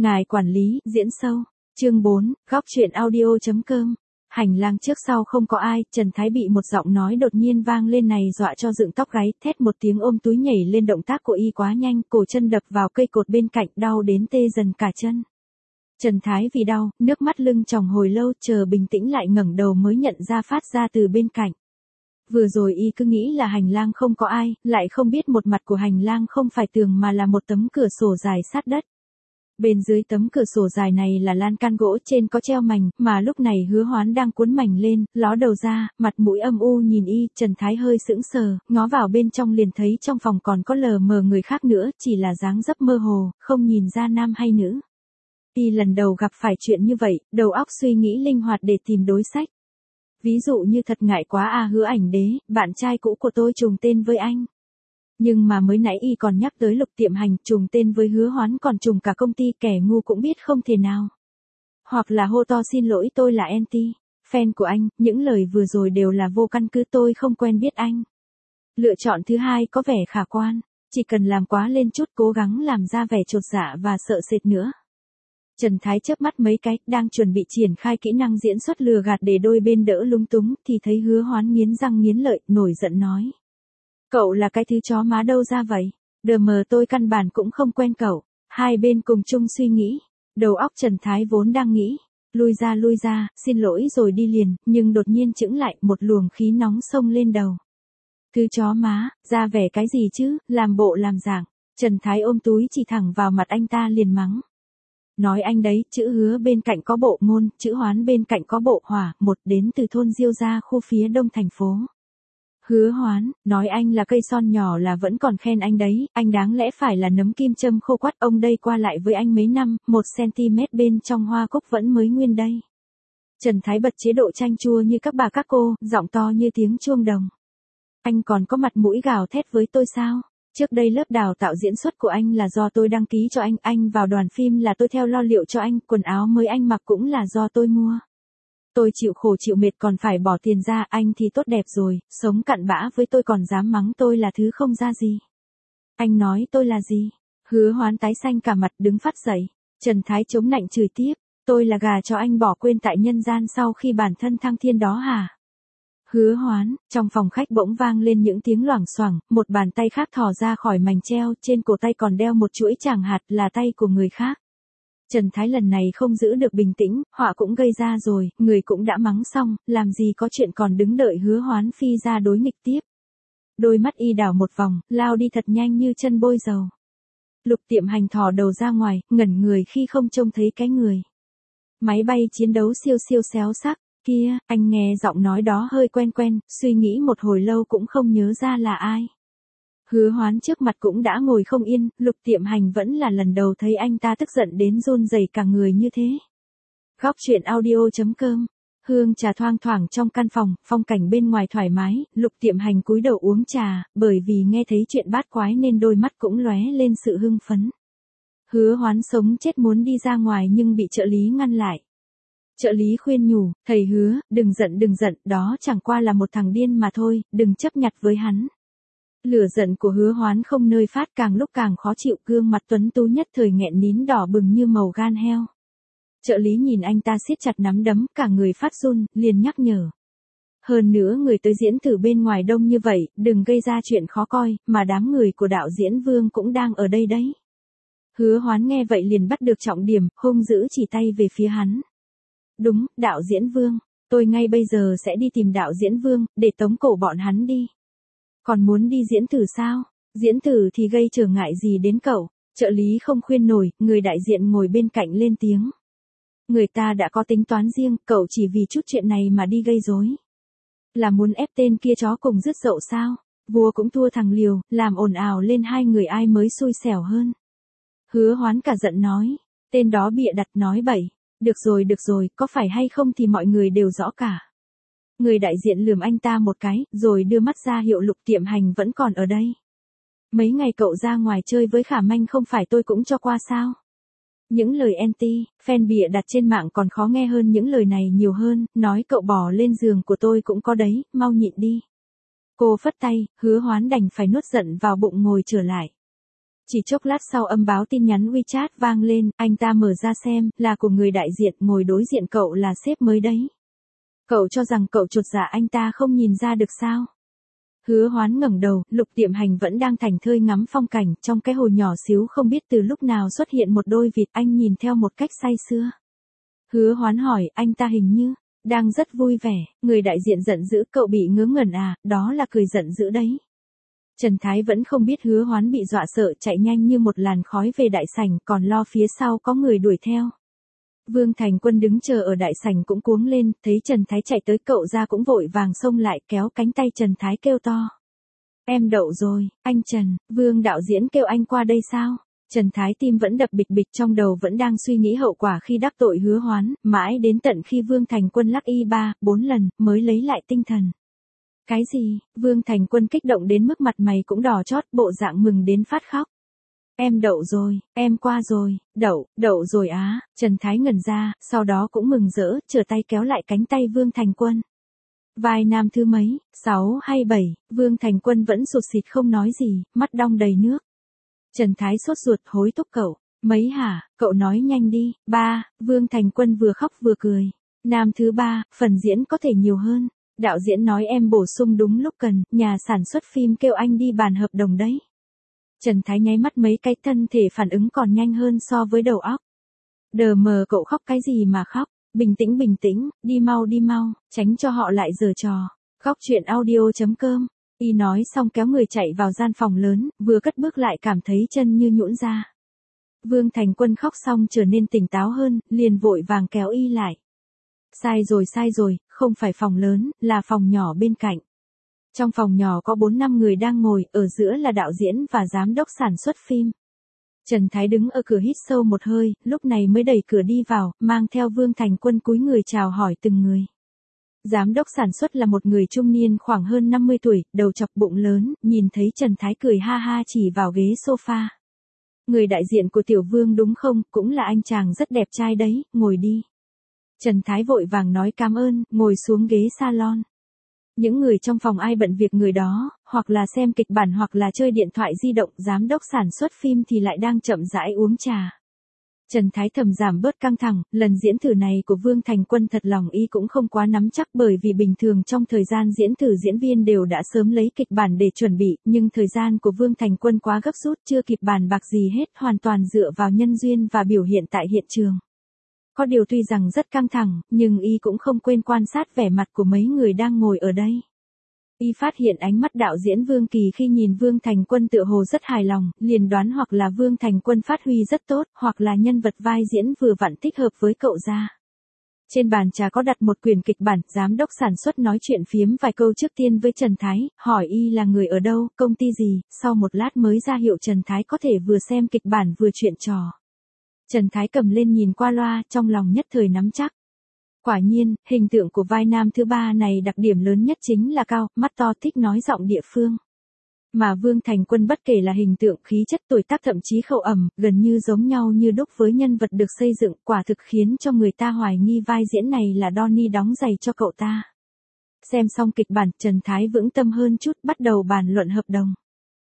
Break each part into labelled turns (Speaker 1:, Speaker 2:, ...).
Speaker 1: Ngài quản lý, diễn sâu. Chương 4, góc truyện audio.com. Hành lang trước sau không có ai, Trần Thái bị một giọng nói đột nhiên vang lên này dọa cho dựng tóc gáy, thét một tiếng ôm túi nhảy lên, động tác của y quá nhanh, cổ chân đập vào cây cột bên cạnh, đau đến tê dần cả chân. Trần Thái vì đau, nước mắt lưng tròng hồi lâu, chờ bình tĩnh lại ngẩng đầu mới nhận ra phát ra từ bên cạnh. Vừa rồi y cứ nghĩ là hành lang không có ai, lại không biết một mặt của hành lang không phải tường mà là một tấm cửa sổ dài sát đất. Bên dưới tấm cửa sổ dài này là lan can gỗ, trên có treo mành, mà lúc này Hứa Hoán đang cuốn mành lên, ló đầu ra, mặt mũi âm u nhìn y. Trần Thái hơi sững sờ, ngó vào bên trong liền thấy trong phòng còn có lờ mờ người khác nữa, chỉ là dáng dấp mơ hồ, không nhìn ra nam hay nữ. Y lần đầu gặp phải chuyện như vậy, đầu óc suy nghĩ linh hoạt để tìm đối sách. Ví dụ như thật ngại quá à, Hứa Ảnh Đế, bạn trai cũ của tôi trùng tên với anh. Nhưng mà mới nãy y còn nhắc tới Lục Tiệm Hành, trùng tên với Hứa Hoán còn trùng cả công ty, kẻ ngu cũng biết không thể nào. Hoặc là hô to xin lỗi, tôi là anti fan của anh, những lời vừa rồi đều là vô căn cứ, tôi không quen biết anh. Lựa chọn thứ hai có vẻ khả quan, chỉ cần làm quá lên chút, cố gắng làm ra vẻ chột dạ và sợ sệt nữa. Trần Thái chớp mắt mấy cái, đang chuẩn bị triển khai kỹ năng diễn xuất lừa gạt để đôi bên đỡ lúng túng, thì thấy Hứa Hoán nghiến răng nghiến lợi, nổi giận nói. Cậu là cái thứ chó má đâu ra vậy? Đờ mờ, tôi căn bản cũng không quen cậu. Hai bên cùng chung suy nghĩ. Đầu óc Trần Thái vốn đang nghĩ. Lui ra, xin lỗi rồi đi liền, nhưng đột nhiên chững lại, một luồng khí nóng xông lên đầu. Thứ chó má, ra vẻ cái gì chứ, làm bộ làm dạng. Trần Thái ôm túi chỉ thẳng vào mặt anh ta liền mắng. Nói anh đấy, chữ Hứa bên cạnh có bộ Ngôn, chữ Hoán bên cạnh có bộ Hỏa, một đến từ thôn Diêu Gia, khu phía đông thành phố. Hứa Hoán, nói anh là cây son nhỏ là vẫn còn khen anh đấy, anh đáng lẽ phải là nấm kim châm khô quắt, ông đây qua lại với anh mấy năm, 1 cm bên trong hoa cúc vẫn mới nguyên đây. Trần Thái bật chế độ chanh chua như các bà các cô, giọng to như tiếng chuông đồng. Anh còn có mặt mũi gào thét với tôi sao? Trước đây lớp đào tạo diễn xuất của anh là do tôi đăng ký cho anh vào đoàn phim là tôi theo lo liệu cho anh, quần áo mới anh mặc cũng là do tôi mua. Tôi chịu khổ chịu mệt còn phải bỏ tiền ra, anh thì tốt đẹp rồi, sống cặn bã với tôi còn dám mắng tôi là thứ không ra gì. Anh nói tôi là gì? Hứa Hoán tái xanh cả mặt đứng phát dậy. Trần Thái chống nạnh chửi tiếp, tôi là gà cho anh bỏ quên tại nhân gian sau khi bản thân thăng thiên đó hả? Hứa Hoán, trong phòng khách bỗng vang lên những tiếng loảng xoảng, một bàn tay khác thò ra khỏi mành treo, trên cổ tay còn đeo một chuỗi tràng hạt, là tay của người khác. Trần Thái lần này không giữ được bình tĩnh, họa cũng gây ra rồi, người cũng đã mắng xong, làm gì có chuyện còn đứng đợi Hứa Hoán phi ra đối nghịch tiếp. Đôi mắt y đảo một vòng, lao đi thật nhanh như chân bôi dầu. Lục Tiệm Hành thò đầu ra ngoài, ngẩn người khi không trông thấy cái người. Máy bay chiến đấu siêu xéo sắc, kia, anh nghe giọng nói đó hơi quen, suy nghĩ một hồi lâu cũng không nhớ ra là ai. Hứa Hoán trước mặt cũng đã ngồi không yên, Lục Tiệm Hành vẫn là lần đầu thấy anh ta tức giận đến run rẩy cả người như thế. Góc truyện audio.com. Hương trà thoang thoảng trong căn phòng, phong cảnh bên ngoài thoải mái, Lục Tiệm Hành cúi đầu uống trà, bởi vì nghe thấy chuyện bát quái nên đôi mắt cũng lóe lên sự hưng phấn. Hứa Hoán sống chết muốn đi ra ngoài nhưng bị trợ lý ngăn lại. Trợ lý khuyên nhủ, thầy Hứa, đừng giận, đó chẳng qua là một thằng điên mà thôi, đừng chấp nhặt với hắn. Lửa giận của Hứa Hoán không nơi phát, càng lúc càng khó chịu, gương mặt tuấn tú nhất thời nghẹn nín đỏ bừng như màu gan heo. Trợ lý nhìn anh ta siết chặt nắm đấm, cả người phát run, liền nhắc nhở. Hơn nữa người tới diễn thử bên ngoài đông như vậy, đừng gây ra chuyện khó coi, mà đám người của đạo diễn Vương cũng đang ở đây đấy. Hứa Hoán nghe vậy liền bắt được trọng điểm, hung dữ chỉ tay về phía hắn. Đúng, đạo diễn Vương, tôi ngay bây giờ sẽ đi tìm đạo diễn Vương, để tống cổ bọn hắn đi. Còn muốn đi diễn thử sao? Diễn thử thì gây trở ngại gì đến cậu? Trợ lý không khuyên nổi, người đại diện ngồi bên cạnh lên tiếng. Người ta đã có tính toán riêng, cậu chỉ vì chút chuyện này mà đi gây rối. Là muốn ép tên kia chó cùng dứt dậu sao? Vua cũng thua thằng liều, làm ồn ào lên hai người ai mới xui xẻo hơn. Hứa Hoán cả giận nói, tên đó bịa đặt nói bậy. Được rồi, có phải hay không thì mọi người đều rõ cả. Người đại diện lườm anh ta một cái, rồi đưa mắt ra hiệu Lục Tiệm Hành vẫn còn ở đây. Mấy ngày cậu ra ngoài chơi với Khả Manh không phải tôi cũng cho qua sao? Những lời anti, fan bịa đặt trên mạng còn khó nghe hơn những lời này nhiều hơn, nói cậu bỏ lên giường của tôi cũng có đấy, mau nhịn đi. Cô phất tay, Hứa Hoán đành phải nuốt giận vào bụng ngồi trở lại. Chỉ chốc lát sau âm báo tin nhắn WeChat vang lên, anh ta mở ra xem, là của người đại diện, ngồi đối diện cậu là sếp mới đấy. Cậu cho rằng cậu chột dạ anh ta không nhìn ra được sao? Hứa Hoán ngẩng đầu, Lục Tiệm Hành vẫn đang thảnh thơi ngắm phong cảnh, trong cái hồ nhỏ xíu không biết từ lúc nào xuất hiện một đôi vịt, anh nhìn theo một cách say sưa. Hứa Hoán hỏi, anh ta hình như đang rất vui vẻ, người đại diện giận dữ, cậu bị ngớ ngẩn à, đó là cười giận dữ đấy. Trần Thái vẫn không biết Hứa Hoán bị dọa sợ, chạy nhanh như một làn khói về đại sảnh, còn lo phía sau có người đuổi theo. Vương Thành Quân đứng chờ ở đại sảnh cũng cuống lên, thấy Trần Thái chạy tới, cậu ra cũng vội vàng xông lại, kéo cánh tay Trần Thái kêu to. Em đậu rồi, anh Trần, Vương đạo diễn kêu anh qua đây sao? Trần Thái tim vẫn đập bịch bịch, trong đầu vẫn đang suy nghĩ hậu quả khi đắc tội Hứa Hoán, mãi đến tận khi Vương Thành Quân lắc y 3-4 lần, mới lấy lại tinh thần. Cái gì? Vương Thành Quân kích động đến mức mặt mày cũng đỏ chót, bộ dạng mừng đến phát khóc. Em đậu rồi, em qua rồi, đậu rồi á, Trần Thái ngẩn ra, sau đó cũng mừng rỡ, trở tay kéo lại cánh tay Vương Thành Quân. Vai nam thứ mấy, 6 hay 7, Vương Thành Quân vẫn sụt sịt không nói gì, mắt đong đầy nước. Trần Thái sốt ruột hối thúc cậu, mấy hả, cậu nói nhanh đi, 3, Vương Thành Quân vừa khóc vừa cười. Nam thứ 3, phần diễn có thể nhiều hơn. Đạo diễn nói em bổ sung đúng lúc cần, nhà sản xuất phim kêu anh đi bàn hợp đồng đấy. Trần Thái nháy mắt mấy cái, thân thể phản ứng còn nhanh hơn so với đầu óc. Đờ mờ, cậu khóc cái gì mà khóc, bình tĩnh, đi mau, tránh cho họ lại giở trò. Góc chuyện audio.com. Y nói xong kéo người chạy vào gian phòng lớn, vừa cất bước lại cảm thấy chân như nhũn ra. Vương Thành Quân khóc xong trở nên tỉnh táo hơn, liền vội vàng kéo Y lại. Sai rồi, không phải phòng lớn, là phòng nhỏ bên cạnh. Trong phòng nhỏ có 4-5 người đang ngồi, ở giữa là đạo diễn và giám đốc sản xuất phim. Trần Thái đứng ở cửa hít sâu một hơi, lúc này mới đẩy cửa đi vào, mang theo Vương Thành Quân cúi người chào hỏi từng người. Giám đốc sản xuất là một người trung niên khoảng hơn 50 tuổi, đầu chọc bụng lớn, nhìn thấy Trần Thái cười ha ha chỉ vào ghế sofa. Người đại diện của Tiểu Vương đúng không, cũng là anh chàng rất đẹp trai đấy, ngồi đi. Trần Thái vội vàng nói cảm ơn, ngồi xuống ghế salon. Những người trong phòng ai bận việc người đó, hoặc là xem kịch bản hoặc là chơi điện thoại di động, giám đốc sản xuất phim thì lại đang chậm rãi uống trà. Trần Thái thầm giảm bớt căng thẳng, lần diễn thử này của Vương Thành Quân thật lòng Y cũng không quá nắm chắc, bởi vì bình thường trong thời gian diễn thử diễn viên đều đã sớm lấy kịch bản để chuẩn bị, nhưng thời gian của Vương Thành Quân quá gấp rút, chưa kịp bàn bạc gì hết, hoàn toàn dựa vào nhân duyên và biểu hiện tại hiện trường. Có điều tuy rằng rất căng thẳng, nhưng Y cũng không quên quan sát vẻ mặt của mấy người đang ngồi ở đây. Y phát hiện ánh mắt đạo diễn Vương Kỳ khi nhìn Vương Thành Quân tựa hồ rất hài lòng, liền đoán hoặc là Vương Thành Quân phát huy rất tốt, hoặc là nhân vật vai diễn vừa vặn thích hợp với cậu ra. Trên bàn trà có đặt một quyển kịch bản, giám đốc sản xuất nói chuyện phiếm vài câu trước tiên với Trần Thái, hỏi Y là người ở đâu, công ty gì, sau một lát mới ra hiệu Trần Thái có thể vừa xem kịch bản vừa chuyện trò. Trần Thái cầm lên nhìn qua loa, trong lòng nhất thời nắm chắc. Quả nhiên, hình tượng của vai nam thứ 3 này đặc điểm lớn nhất chính là cao, mắt to, thích nói giọng địa phương. Mà Vương Thành Quân bất kể là hình tượng, khí chất, tuổi tác thậm chí khẩu ẩm, gần như giống nhau như đúc với nhân vật được xây dựng, quả thực khiến cho người ta hoài nghi vai diễn này là Donnie đóng giày cho cậu ta. Xem xong kịch bản, Trần Thái vững tâm hơn chút, bắt đầu bàn luận hợp đồng.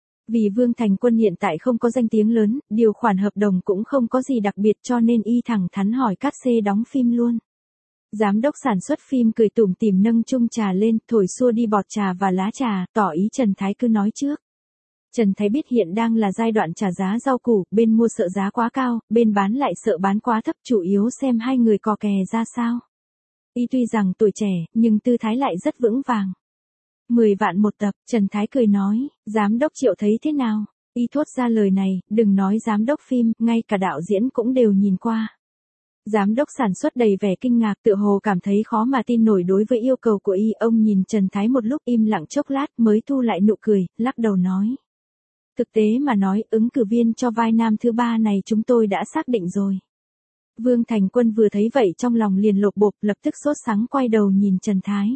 Speaker 1: Vì Vương Thành Quân hiện tại không có danh tiếng lớn, điều khoản hợp đồng cũng không có gì đặc biệt, cho nên Y thẳng thắn hỏi cát xê đóng phim luôn. Giám đốc sản xuất phim cười tủm tỉm nâng chung trà lên, thổi xua đi bọt trà và lá trà, tỏ ý Trần Thái cứ nói trước. Trần Thái biết hiện đang là giai đoạn trả giá rau củ, bên mua sợ giá quá cao, bên bán lại sợ bán quá thấp, chủ yếu xem hai người cò kè ra sao. Y tuy rằng tuổi trẻ, nhưng tư thái lại rất vững vàng. 10 vạn một tập, Trần Thái cười nói, giám đốc Triệu thấy thế nào? Y thốt ra lời này, đừng nói giám đốc phim, ngay cả đạo diễn cũng đều nhìn qua. Giám đốc sản xuất đầy vẻ kinh ngạc, tựa hồ cảm thấy khó mà tin nổi đối với yêu cầu của Y. Ông nhìn Trần Thái một lúc im lặng chốc lát mới thu lại nụ cười, lắc đầu nói. Thực tế mà nói, ứng cử viên cho vai nam thứ 3 này chúng tôi đã xác định rồi. Vương Thành Quân vừa thấy vậy trong lòng liền lộp bộp, lập tức sốt sắng quay đầu nhìn Trần Thái.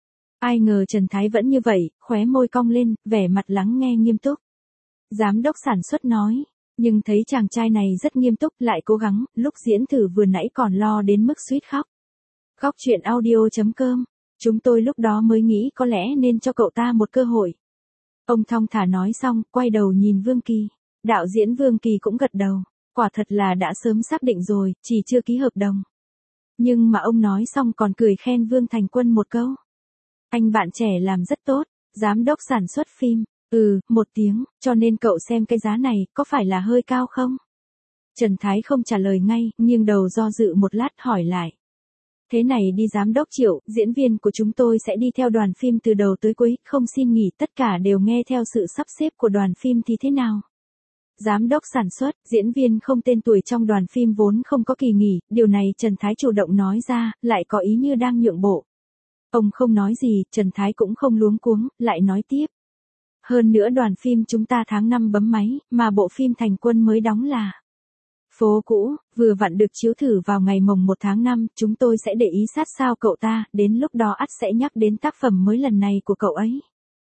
Speaker 1: Ai ngờ Trần Thái vẫn như vậy, khóe môi cong lên, vẻ mặt lắng nghe nghiêm túc. Giám đốc sản xuất nói, nhưng thấy chàng trai này rất nghiêm túc, lại cố gắng, lúc diễn thử vừa nãy còn lo đến mức suýt khóc. Góc chuyện audio.com, chúng tôi lúc đó mới nghĩ có lẽ nên cho cậu ta một cơ hội. Ông thong thả nói xong, quay đầu nhìn Vương Kỳ. Đạo diễn Vương Kỳ cũng gật đầu, quả thật là đã sớm xác định rồi, chỉ chưa ký hợp đồng. Nhưng mà ông nói xong còn cười khen Vương Thành Quân một câu. Anh bạn trẻ làm rất tốt, giám đốc sản xuất phim, một tiếng, cho nên cậu xem cái giá này, có phải là hơi cao không? Trần Thái không trả lời ngay, nhưng đầu do dự một lát hỏi lại. Thế này đi giám đốc Triệu, diễn viên của chúng tôi sẽ đi theo đoàn phim từ đầu tới cuối, không xin nghỉ, tất cả đều nghe theo sự sắp xếp của đoàn phim thì thế nào? Giám đốc sản xuất, diễn viên không tên tuổi trong đoàn phim vốn không có kỳ nghỉ, điều này Trần Thái chủ động nói ra, lại có ý như đang nhượng bộ. Ông không nói gì, Trần Thái cũng không luống cuống, lại nói tiếp. Hơn nữa đoàn phim chúng ta tháng 5 bấm máy, mà bộ phim Thành Quân mới đóng là Phố Cũ, vừa vặn được chiếu thử vào ngày mồng 1 tháng 5, chúng tôi sẽ để ý sát sao cậu ta, đến lúc đó ắt sẽ nhắc đến tác phẩm mới lần này của cậu ấy.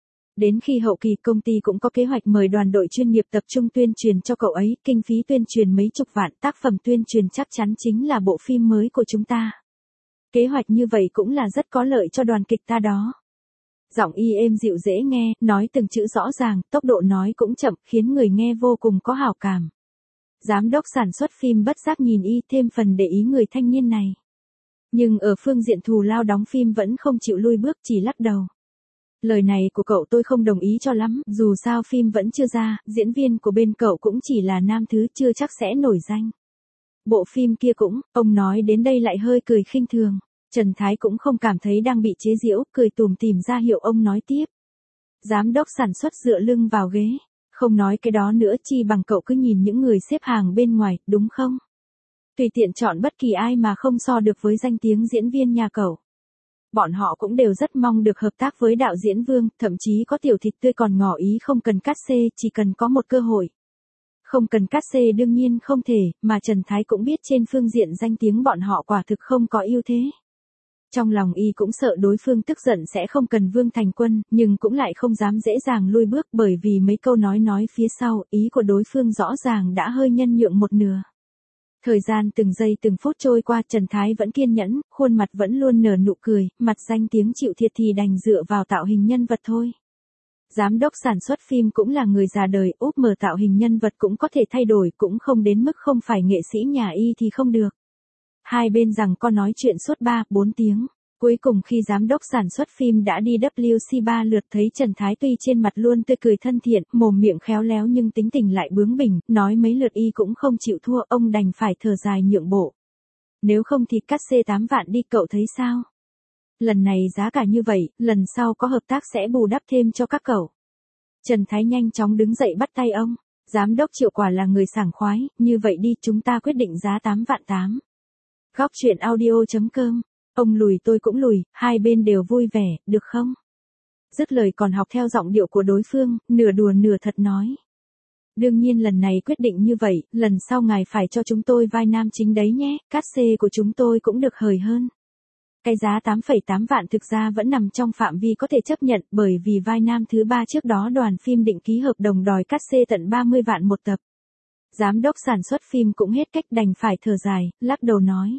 Speaker 1: Đến khi hậu kỳ công ty cũng có kế hoạch mời đoàn đội chuyên nghiệp tập trung tuyên truyền cho cậu ấy, kinh phí tuyên truyền mấy chục vạn, tác phẩm tuyên truyền chắc chắn chính là bộ phim mới của chúng ta. Kế hoạch như vậy cũng là rất có lợi cho đoàn kịch ta đó. Giọng y êm dịu dễ nghe, nói từng chữ rõ ràng, tốc độ nói cũng chậm, khiến người nghe vô cùng có hảo cảm. Giám đốc sản xuất phim bất giác nhìn y thêm phần để ý người thanh niên này. Nhưng ở phương diện thù lao đóng phim vẫn không chịu lui bước, chỉ lắc đầu. Lời này của cậu tôi không đồng ý cho lắm, dù sao phim vẫn chưa ra, diễn viên của bên cậu cũng chỉ là nam thứ, chưa chắc sẽ nổi danh. Bộ phim kia cũng, ông nói đến đây lại hơi cười khinh thường. Trần Thái cũng không cảm thấy đang bị chế giễu, cười tủm tỉm ra hiệu ông nói tiếp. Giám đốc sản xuất dựa lưng vào ghế, không nói cái đó nữa, chi bằng cậu cứ nhìn những người xếp hàng bên ngoài, đúng không? Tùy tiện chọn bất kỳ ai mà không so được với danh tiếng diễn viên nhà cậu. Bọn họ cũng đều rất mong được hợp tác với đạo diễn Vương, thậm chí có tiểu thịt tươi còn ngỏ ý không cần cát xê, chỉ cần có một cơ hội. Không cần cát xê đương nhiên không thể, mà Trần Thái cũng biết trên phương diện danh tiếng bọn họ quả thực không có ưu thế. Trong lòng y cũng sợ đối phương tức giận sẽ không cần Vương Thành Quân, nhưng cũng lại không dám dễ dàng lui bước bởi vì mấy câu nói phía sau, ý của đối phương rõ ràng đã hơi nhân nhượng một nửa. Thời gian từng giây từng phút trôi qua, Trần Thái vẫn kiên nhẫn, khuôn mặt vẫn luôn nở nụ cười, mặt danh tiếng chịu thiệt thì đành dựa vào tạo hình nhân vật thôi. Giám đốc sản xuất phim cũng là người già đời, úp mở tạo hình nhân vật cũng có thể thay đổi, cũng không đến mức không phải nghệ sĩ nhà y thì không được. Hai bên rằng có nói chuyện suốt 3-4 tiếng. Cuối cùng khi giám đốc sản xuất phim đã đi WC 3 lượt, thấy Trần Thái tuy trên mặt luôn tươi cười thân thiện, mồm miệng khéo léo nhưng tính tình lại bướng bỉnh, nói mấy lượt y cũng không chịu thua, ông đành phải thở dài nhượng bộ. Nếu không thì cắt xê 8 vạn đi, cậu thấy sao? Lần này giá cả như vậy, lần sau có hợp tác sẽ bù đắp thêm cho các cậu. Trần Thái nhanh chóng đứng dậy bắt tay ông. Giám đốc Triệu quả là người sảng khoái, như vậy đi, chúng ta quyết định giá 8 vạn 8. Góc truyện audio.com. Ông lùi tôi cũng lùi, hai bên đều vui vẻ, được không? Dứt lời còn học theo giọng điệu của đối phương, nửa đùa nửa thật nói. Đương nhiên lần này quyết định như vậy, lần sau ngài phải cho chúng tôi vai nam chính đấy nhé, cát xê của chúng tôi cũng được hời hơn. Cái giá 8,8 vạn thực ra vẫn nằm trong phạm vi có thể chấp nhận, bởi vì vai nam thứ 3 trước đó đoàn phim định ký hợp đồng đòi cát xê tận 30 vạn một tập. Giám đốc sản xuất phim cũng hết cách, đành phải thở dài, lắc đầu nói.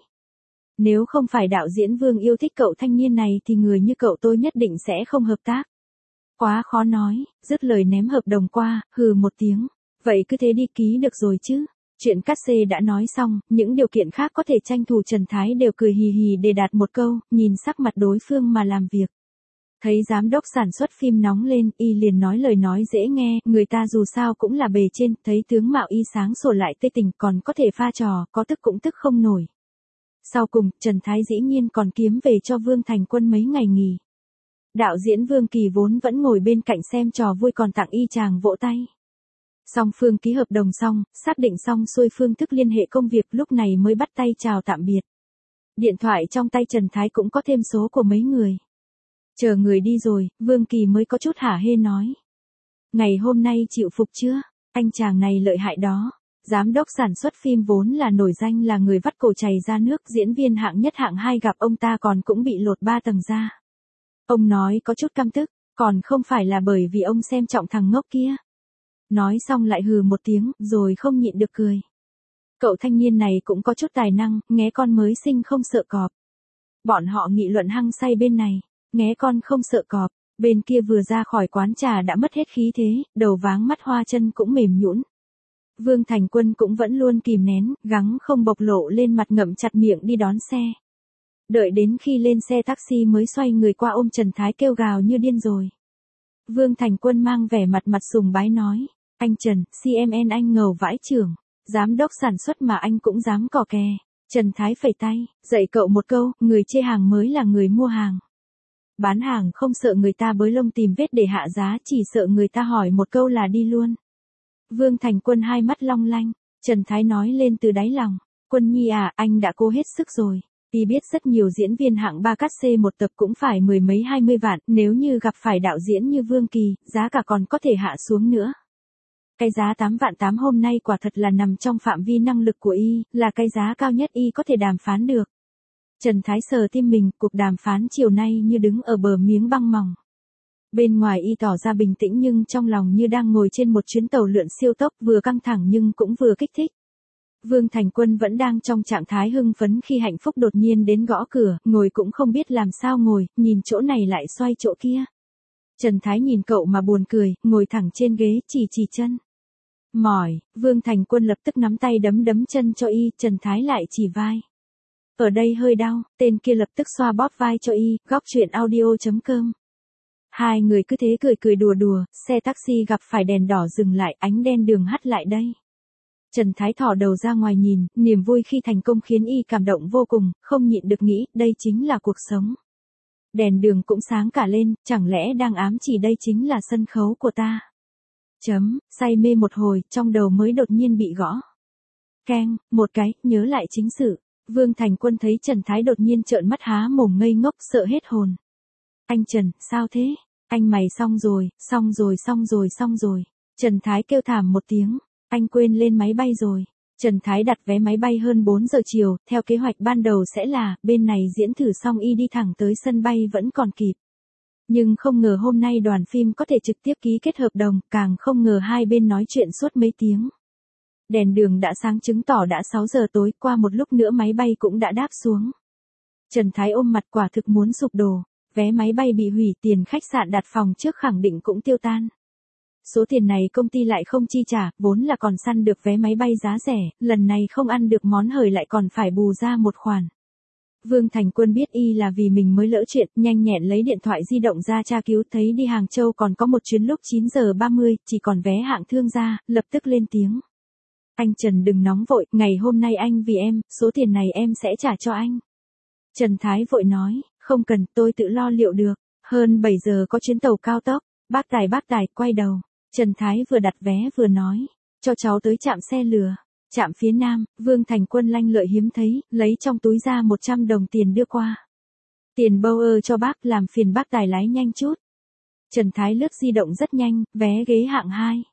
Speaker 1: Nếu không phải đạo diễn Vương yêu thích cậu thanh niên này thì người như cậu tôi nhất định sẽ không hợp tác. Quá khó nói, dứt lời ném hợp đồng qua, hừ một tiếng. Vậy cứ thế đi, ký được rồi chứ. Chuyện cát xê đã nói xong, những điều kiện khác có thể tranh thủ, Trần Thái đều cười hì hì để đạt một câu, nhìn sắc mặt đối phương mà làm việc. Thấy giám đốc sản xuất phim nóng lên, y liền nói lời nói dễ nghe, người ta dù sao cũng là bề trên, thấy tướng mạo y sáng sủa lại tươi tỉnh, còn có thể pha trò, có tức cũng tức không nổi. Sau cùng, Trần Thái dĩ nhiên còn kiếm về cho Vương Thành Quân mấy ngày nghỉ. Đạo diễn Vương Kỳ vốn vẫn ngồi bên cạnh xem trò vui còn tặng y chàng vỗ tay. Song phương ký hợp đồng xong, xác định xong xuôi phương thức liên hệ công việc, lúc này mới bắt tay chào tạm biệt. Điện thoại trong tay Trần Thái cũng có thêm số của mấy người. Chờ người đi rồi, Vương Kỳ mới có chút hả hê nói. Ngày hôm nay chịu phục chưa? Anh chàng này lợi hại đó. Giám đốc sản xuất phim vốn là nổi danh là người vắt cổ chảy ra nước, diễn viên hạng nhất hạng hai gặp ông ta còn cũng bị lột 3 tầng da. Ông nói có chút căm tức, còn không phải là bởi vì ông xem trọng thằng ngốc kia. Nói xong lại hừ một tiếng, rồi không nhịn được cười. Cậu thanh niên này cũng có chút tài năng, nghé con mới sinh không sợ cọp. Bọn họ nghị luận hăng say bên này, nghé con không sợ cọp, bên kia vừa ra khỏi quán trà đã mất hết khí thế, đầu váng mắt hoa chân cũng mềm nhũn. Vương Thành Quân cũng vẫn luôn kìm nén, gắng không bộc lộ lên mặt, ngậm chặt miệng đi đón xe. Đợi đến khi lên xe taxi mới xoay người qua ôm Trần Thái kêu gào như điên rồi. Vương Thành Quân mang vẻ mặt sùng bái nói, anh Trần, CMN anh ngầu vãi chưởng, giám đốc sản xuất mà anh cũng dám cò kè. Trần Thái phẩy tay, dạy cậu một câu, người chê hàng mới là người mua hàng. Bán hàng không sợ người ta bới lông tìm vết để hạ giá, chỉ sợ người ta hỏi một câu là đi luôn. Vương Thành Quân hai mắt long lanh, Trần Thái nói lên từ đáy lòng, Quân Nhi à, anh đã cố hết sức rồi. Y biết rất nhiều diễn viên hạng 3 cắt xê một tập cũng phải 10 mấy 20 vạn, nếu như gặp phải đạo diễn như Vương Kỳ, giá cả còn có thể hạ xuống nữa. Cái giá 8 vạn 8 hôm nay quả thật là nằm trong phạm vi năng lực của Y, là cái giá cao nhất Y có thể đàm phán được. Trần Thái sờ tim mình, cuộc đàm phán chiều nay như đứng ở bờ miếng băng mỏng. Bên ngoài Y tỏ ra bình tĩnh nhưng trong lòng như đang ngồi trên một chuyến tàu lượn siêu tốc, vừa căng thẳng nhưng cũng vừa kích thích. Vương Thành Quân vẫn đang trong trạng thái hưng phấn khi Hạnh Phúc đột nhiên đến gõ cửa, ngồi cũng không biết làm sao ngồi, nhìn chỗ này lại xoay chỗ kia. Trần Thái nhìn cậu mà buồn cười, ngồi thẳng trên ghế, chỉ chân. Mỏi, Vương Thành Quân lập tức nắm tay đấm chân cho Y, Trần Thái lại chỉ vai. Ở đây hơi đau, tên kia lập tức xoa bóp vai cho Y, góc chuyện audio.com. Hai người cứ thế cười đùa, xe taxi gặp phải đèn đỏ dừng lại, ánh đen đường hắt lại đây. Trần Thái thò đầu ra ngoài nhìn, niềm vui khi thành công khiến Y cảm động vô cùng, không nhịn được nghĩ, đây chính là cuộc sống. Đèn đường cũng sáng cả lên, chẳng lẽ đang ám chỉ đây chính là sân khấu của ta. Say mê một hồi, trong đầu mới đột nhiên bị gõ. Keng, một cái, nhớ lại chính sự. Vương Thành Quân thấy Trần Thái đột nhiên trợn mắt há mồm ngây ngốc, sợ hết hồn. Anh Trần, sao thế? Anh mày xong rồi. Trần Thái kêu thảm một tiếng. Anh quên lên máy bay rồi. Trần Thái đặt vé máy bay hơn 4 giờ chiều, theo kế hoạch ban đầu sẽ là, bên này diễn thử xong Y đi thẳng tới sân bay vẫn còn kịp. Nhưng không ngờ hôm nay đoàn phim có thể trực tiếp ký kết hợp đồng, càng không ngờ hai bên nói chuyện suốt mấy tiếng. Đèn đường đã sáng chứng tỏ đã 6 giờ tối, qua một lúc nữa máy bay cũng đã đáp xuống. Trần Thái ôm mặt quả thực muốn sụp đổ, vé máy bay bị hủy, tiền khách sạn đặt phòng trước khẳng định cũng tiêu tan. Số tiền này công ty lại không chi trả, vốn là còn săn được vé máy bay giá rẻ, lần này không ăn được món hời lại còn phải bù ra một khoản. Vương Thành Quân biết Y là vì mình mới lỡ chuyện, nhanh nhẹn lấy điện thoại di động ra tra cứu, thấy đi Hàng Châu còn có một chuyến lúc 9 giờ 30, chỉ còn vé hạng thương gia, lập tức lên tiếng. Anh Trần đừng nóng vội, ngày hôm nay anh vì em, số tiền này em sẽ trả cho anh. Trần Thái vội nói, không cần, tôi tự lo liệu được, hơn 7 giờ có chuyến tàu cao tốc, bác tài, quay đầu. Trần Thái vừa đặt vé vừa nói, cho cháu tới trạm xe lửa. Trạm phía nam, Vương Thành Quân lanh lợi hiếm thấy, lấy trong túi ra 100 đồng tiền đưa qua. Tiền Bauer cho bác, làm phiền bác tài lái nhanh chút. Trần Thái lướt di động rất nhanh, vé ghế hạng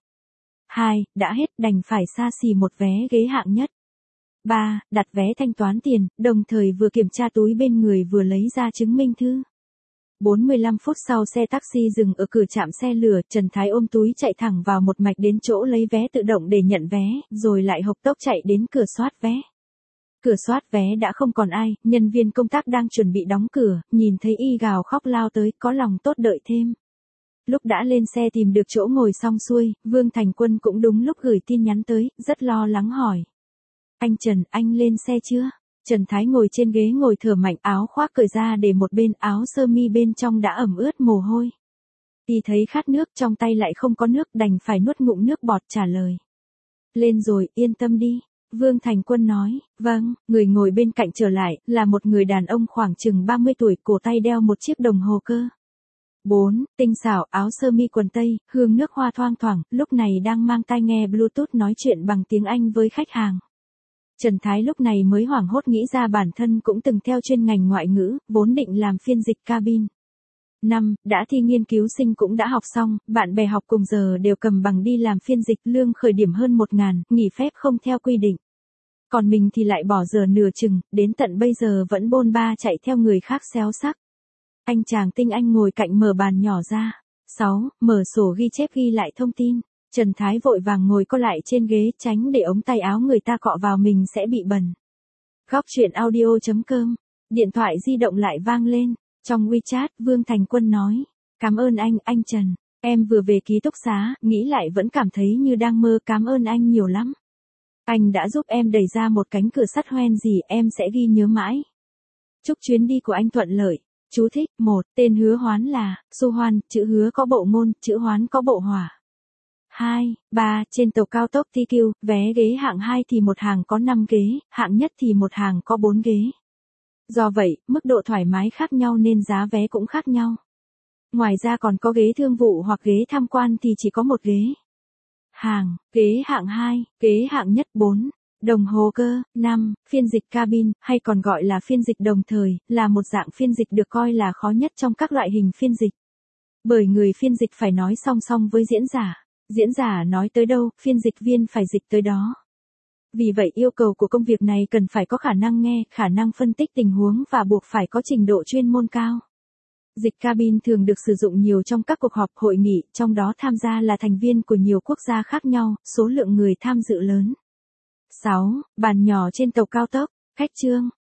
Speaker 1: 2, đã hết, đành phải xa xỉ một vé ghế hạng nhất. 3, đặt vé thanh toán tiền, đồng thời vừa kiểm tra túi bên người vừa lấy ra chứng minh thư. 45 phút sau xe taxi dừng ở cửa trạm xe lửa, Trần Thái ôm túi chạy thẳng vào một mạch đến chỗ lấy vé tự động để nhận vé, rồi lại hộc tốc chạy đến cửa soát vé. Cửa soát vé đã không còn ai, nhân viên công tác đang chuẩn bị đóng cửa, nhìn thấy Y gào khóc lao tới, có lòng tốt đợi thêm. Lúc đã lên xe tìm được chỗ ngồi xong xuôi, Vương Thành Quân cũng đúng lúc gửi tin nhắn tới, rất lo lắng hỏi. Anh Trần, anh lên xe chưa? Trần Thái ngồi trên ghế ngồi thở mạnh, áo khoác cởi ra để một bên, áo sơ mi bên trong đã ẩm ướt mồ hôi. Y thấy khát nước, trong tay lại không có nước, đành phải nuốt ngụm nước bọt trả lời. Lên rồi, yên tâm đi. Vương Thành Quân nói, vâng, người ngồi bên cạnh trở lại, là một người đàn ông khoảng chừng 30 tuổi, cổ tay đeo một chiếc đồng hồ cơ. 4, tinh xảo, áo sơ mi quần tây, hương nước hoa thoang thoảng, lúc này đang mang tai nghe Bluetooth nói chuyện bằng tiếng Anh với khách hàng. Trần Thái lúc này mới hoảng hốt nghĩ ra bản thân cũng từng theo chuyên ngành ngoại ngữ, vốn định làm phiên dịch cabin. 5, đã thi nghiên cứu sinh cũng đã học xong, bạn bè học cùng giờ đều cầm bằng đi làm phiên dịch, lương khởi điểm hơn 1.000, nghỉ phép không theo quy định. Còn mình thì lại bỏ giờ nửa chừng, đến tận bây giờ vẫn bôn ba chạy theo người khác xéo sắc. Anh chàng tinh anh ngồi cạnh mở bàn nhỏ ra. 6, mở sổ ghi chép ghi lại thông tin. Trần Thái vội vàng ngồi co lại trên ghế, tránh để ống tay áo người ta cọ vào mình sẽ bị bẩn. Góc chuyện audio.com. Điện thoại di động lại vang lên. Trong WeChat, Vương Thành Quân nói. Cảm ơn anh Trần. Em vừa về ký túc xá, nghĩ lại vẫn cảm thấy như đang mơ, cảm ơn anh nhiều lắm. Anh đã giúp em đẩy ra một cánh cửa sắt hoen gì em sẽ ghi nhớ mãi. Chúc chuyến đi của anh thuận lợi. Chú thích, 1. Tên Hứa Hoán là, Su Hoan, chữ Hứa có bộ ngôn, chữ Hoán có bộ hỏa. 2, 3. Trên tàu cao tốc TQ, vé ghế hạng 2 thì một hàng có 5 ghế, hạng nhất thì một hàng có 4 ghế. Do vậy, mức độ thoải mái khác nhau nên giá vé cũng khác nhau. Ngoài ra còn có ghế thương vụ hoặc ghế tham quan thì chỉ có một ghế. Hàng, ghế hạng 2, ghế hạng nhất 4. Đồng hồ cơ, 5. Phiên dịch cabin, hay còn gọi là phiên dịch đồng thời, là một dạng phiên dịch được coi là khó nhất trong các loại hình phiên dịch. Bởi người phiên dịch phải nói song song với diễn giả. Diễn giả nói tới đâu, phiên dịch viên phải dịch tới đó. Vì vậy yêu cầu của công việc này cần phải có khả năng nghe, khả năng phân tích tình huống và buộc phải có trình độ chuyên môn cao. Dịch cabin thường được sử dụng nhiều trong các cuộc họp, hội nghị, trong đó tham gia là thành viên của nhiều quốc gia khác nhau, số lượng người tham dự lớn. 6. Bàn nhỏ trên tàu cao tốc, khách trương.